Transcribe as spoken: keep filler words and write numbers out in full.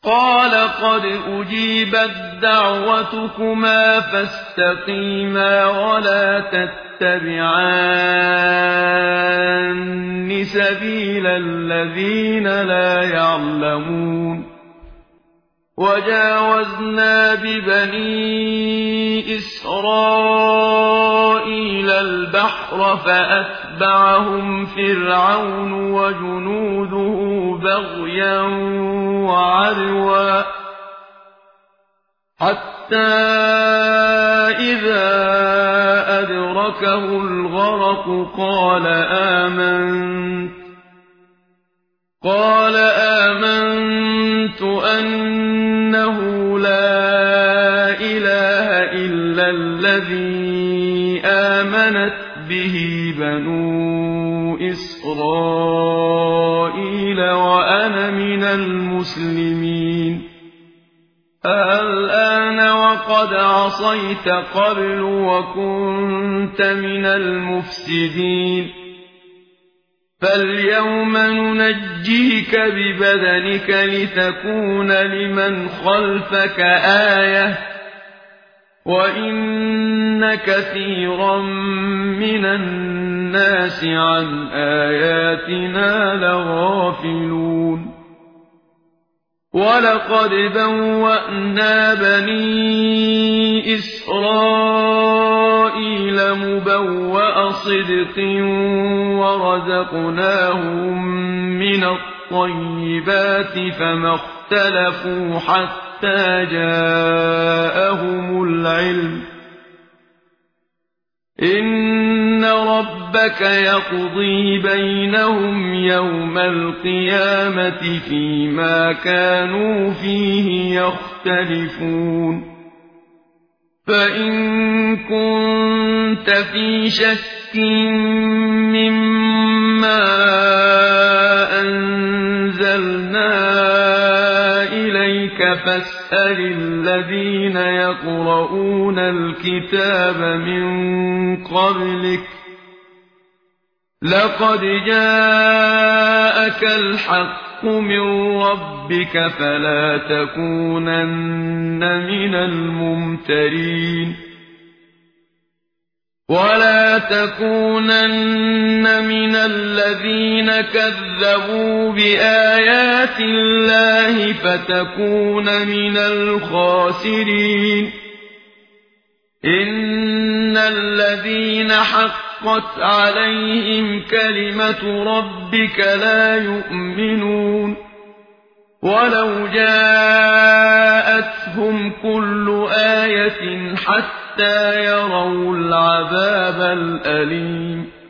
قال قد أجيبت دعوتكما فاستقيما ولا تتبعان سبيل الذين لا يعلمون وجاوزنا ببني إسرائيل البحر فأتبعهم فرعون وجنوده بغيا وعدوا حتى إذا أدركه الغرق قال آمنت قال آمنت أنه لا إله إلا الذي آمنت به بنو إسرائيل وأنا من المسلمين الآن وقد عصيت قبل وكنت من المفسدين فاليوم ننجيك ببدنك لتكون لمن خلفك آية وإن كثيرا من الناس عن آياتنا لغافلون ولقد بوأنا بني إسرائيل مبوأ صدق ورزقناهم من الطيبات فما اختلفوا حتى جاءهم العلم إن ربك يقضي بينهم يوم القيامة فيما كانوا فيه يختلفون فإن كنت في شك مما أنزلنا إليك فاسأل الذين يقرؤون الكتاب من قبلك لقد جاءك الحق من ربك فلا تكونن من الممترين ولا تكونن من الذين كذبوا بآيات الله فتكون من الخاسرين إن الذين حقت عليهم كلمة ربك لا يؤمنون ولو جاءتهم كل آية حتى يروا العذاب الأليم